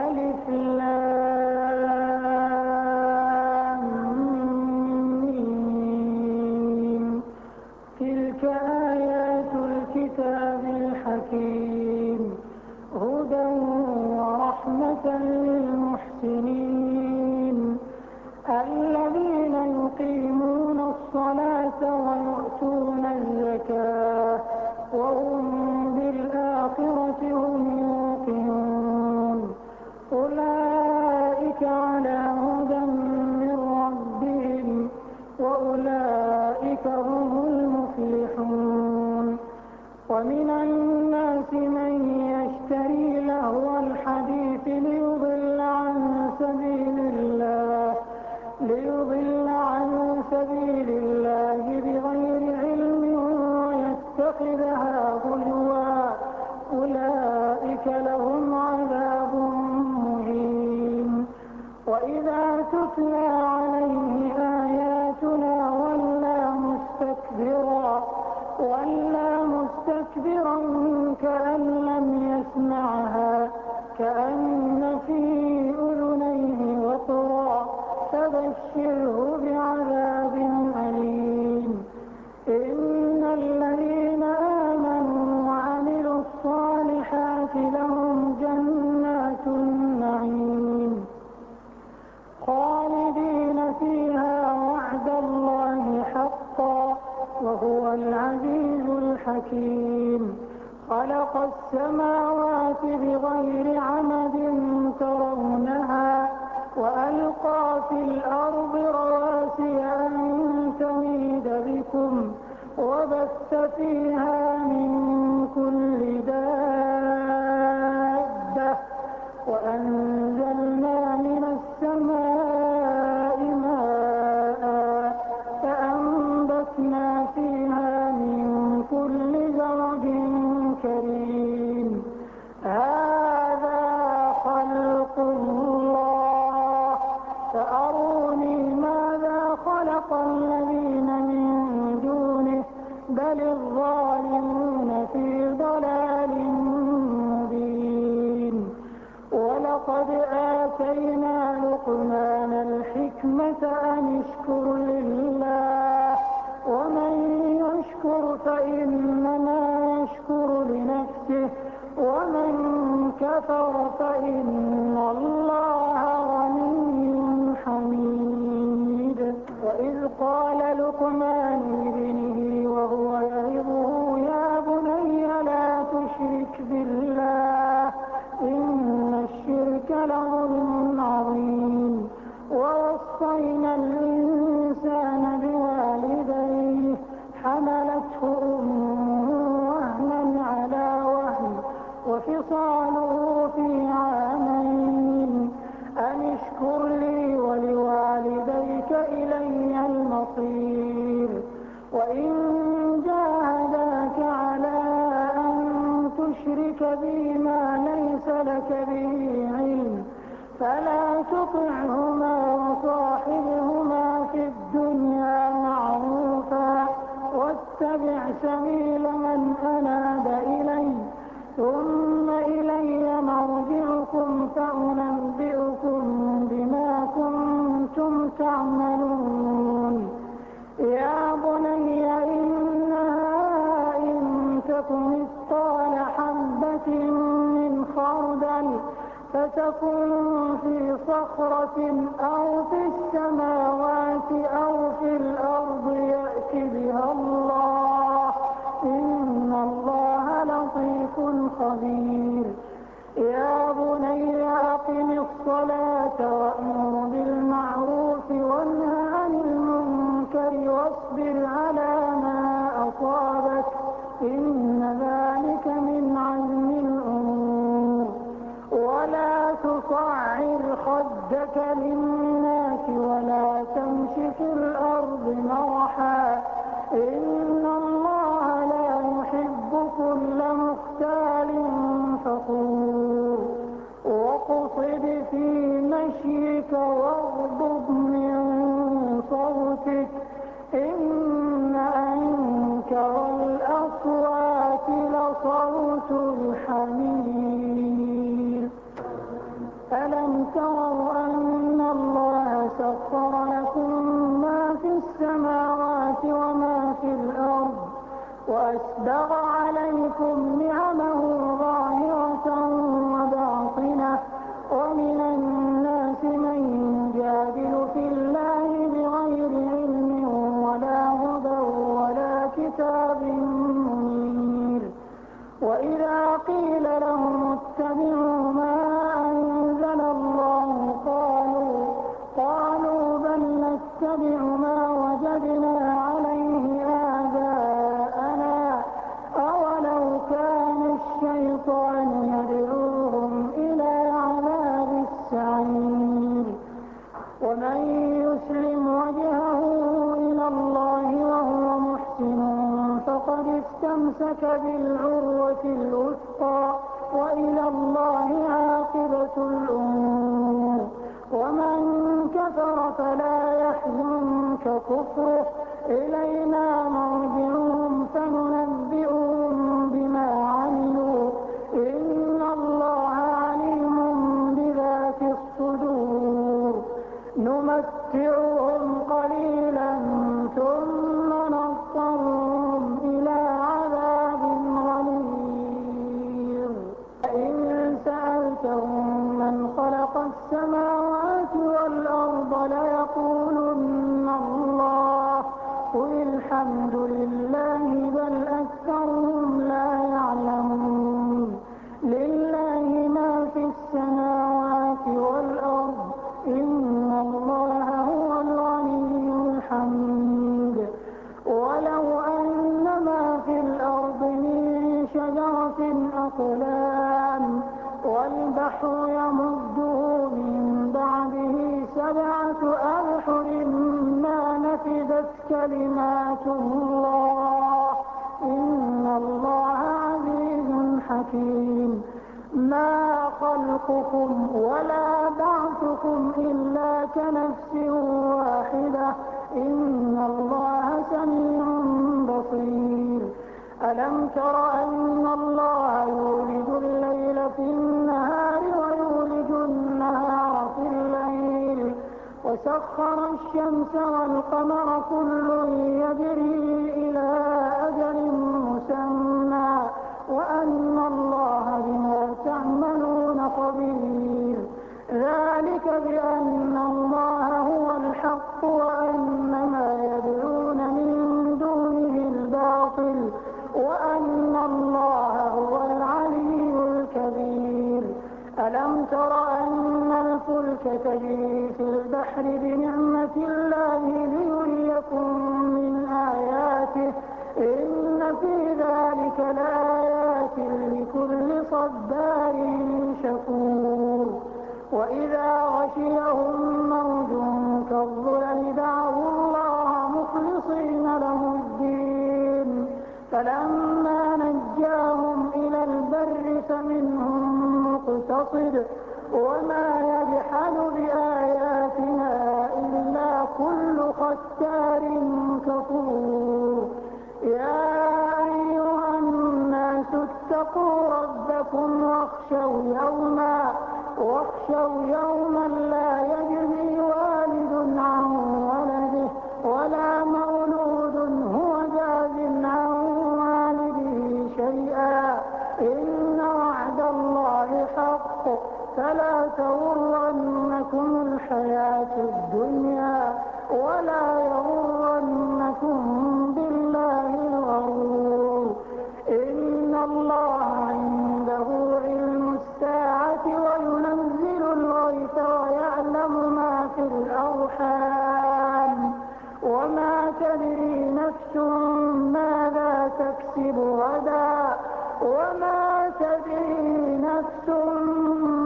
ألف لام ميم. تلك آيات الكتاب الحكيم هدى ورحمة للمحسنين الذين يقيمون الصلاة ويؤتون الزكاة وهم بالآخرة هم يوقنون أولئك على هدى من ربهم وأولئك هم المفلحون. ومن الناس من يشتري لهو الحديث ليضل عن سبيل الله بغير علم ويتخذها هزوا أولئك لهم عذاب مهين. وإذا تتلى عليه آياتنا ولى مستكبرا كأن لم يسمعها كأن في أذنيه وقرا فبشره بعذاب أليم. إن الذين آمنوا وعملوا الصالحات لهم جنات النعيم خالدين فيها وعد الله حقا وهو العزيز الحكيم. خلق السماوات بغير عمد ترونها وألقى في الأرض رواسي أن تميد بكم وبث فيها من كل دابة وأنزلنا من السماء ماء فأنبتنا فيها من كل زوج كريم. هذا خلق الله فأروني ماذا خلق الذين من دونه بل الظالمون في ضلال مبين. ولقد آتينا لقمان الحكمة أن اشكر لله ومن يشكر فإنما يشكر لنفسه ومن كفر فإن الله غني حميد. وإذ قال لقمان لابنه وهو يعظه يا بني لا تشرك بالله إن الشرك لظلم عظيم. ووصينا الإنسان بوالديه حملته أمه وهنا على وهن وفصاله في عامين أن اشكر لي ولوالديك إلي المصير. وإن جاهداك على أن تشرك بي ما ليس لك به علم فلا تطعهما وصاحبهما في الدنيا معروفا واتبع سبيل من أناب إلي ثم إلي مرجعكم فأنبئكم بما كنتم تعملون. يا بني إنها إن تك مثقال حبة من خردل فتكن في صخرة أو في السماوات أو في الأرض يأت بها الله إن الله لطيف خبير. يا بني أقم الصلاة وأمر بالمعروف وانه عن المنكر واصبر على ما أصابك إن ذلك من عزم الأمور. ولا تصعر خدك للناس ولا تمش في الأرض مرحا إن الله لا يحب كل مختال فخور. واقصد في مشيك واغضب من صوتك إن أنكر الأصوات لصوت الحمير. ألم تروا أن الله سخر لكم ما في السماوات وما في الأرض وأسبغ عليكم نعمه ظاهرة وباطنة ومن الناس من يجادل في الله بغير علم ولا هدى ولا كتاب منير وإذا قيل لهم اتبعوا ما أنزل الله قالوا بل نتبع ما وجدنا عليه آباءنا أولو كان الشيطان يدعوهم إلى عذاب السعير ومن يسلم وجهه إلى الله وهو محسن فقد استمسك بالعروة الوثقى وإلى الله عاقبة الأمور ومن كفر فلا يحزنك كفره إلينا مرجعهم فننبئهم بما عملوا إن الله عليم بذات الصدور نمتعهم قليلا ثم نضطرهم إلى عذاب غليظ إن سألتهم من خلق السماوات والأرض ليقولن الله قل الحمد لله بل أكثرهم لا يعلمون لله ما في السماوات والأرض إن الله هو الغني الحميد ولو أن ما في الأرض من شجرة أقلام والبحر يمده من بعده 7 أبحر ما نفدت كلمات الله إن الله عزيز حكيم ما خلقكم ولا بعثكم إلا كنفس واحدة إن الله سميع بصير ألم تر أن الله يولج الليل في النهار ويولج النهار في الليل وسخر الشمس والقمر كل يجري إلى أجل مسمى وأن الله بما تعملون خبير ذلك بأن الله هو الحق وأن ما يدعون من دونه الباطل وأن الله هو العلي الكبير ألم تر أن الفلك تجري في البحر بنعمة الله ليريكم من آياته إن في ذلك لآيات لكل صبار شكور وإذا غشيهم موج كالظلل دعوا الله مخلصين له الدين فلما نجاهم إلى البر فمنهم مقتصد وما يجحد بآياتنا إلا كل ختار كفور يا أيها الناس اتقوا ربكم واخشوا يوما لا يجزي والد عن ولده ولا مولود هو جاز عن والده شيئا إن وعد الله حق فلا تغرنكم الحياة الدنيا ولا يغرنكم بالله الغرور إن الله عنده علم الساعة وينزل الغيث ويعلم ما في الأرحام وما تدري نفس ماذا تكسب غدا وما تدري نفس